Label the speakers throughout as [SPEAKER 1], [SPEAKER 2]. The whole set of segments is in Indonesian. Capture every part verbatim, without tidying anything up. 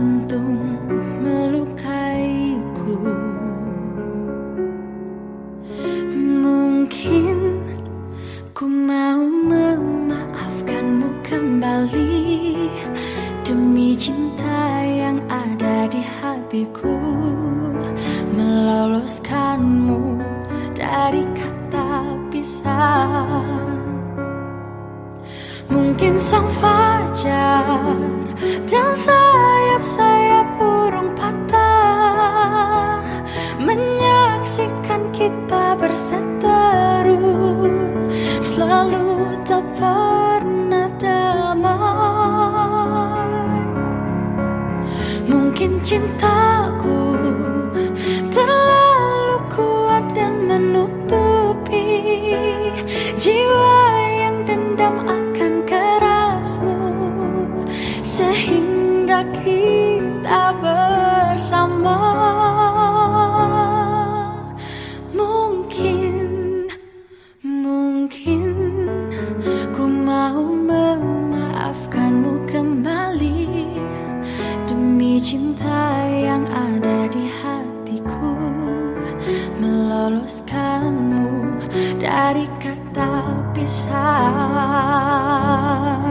[SPEAKER 1] jantung melukaiku. Mungkin ku mau memaafkanmu kembali demi cinta yang ada di hatiku, meloloskanmu dari kata pisah. Mungkin sang fajar dan sayap-sayap burung patah menyaksikan kita berseteru, selalu tak pernah damai. Mungkin cintaku terlalu kuat dan menutupi jiwa yang dendam akan kerasmu, sehingga kita bersama. Mungkin, mungkin ku mau memaafkanmu kembali demi cinta yang ada di hatiku, meloloskanmu dari kata pisah.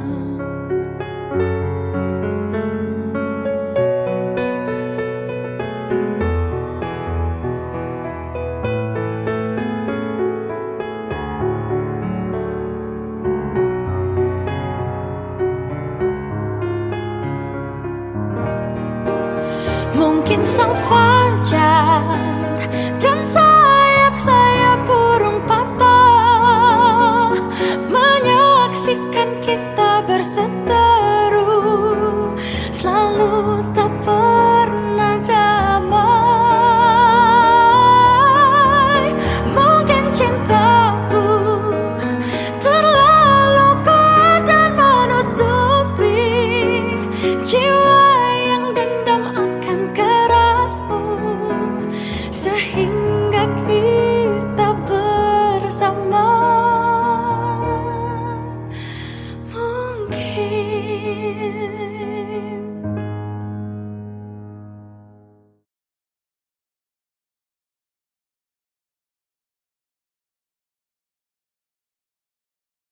[SPEAKER 1] Mungkin sang fajar dan sayap-sayap burung patah menyaksikan kita bersama,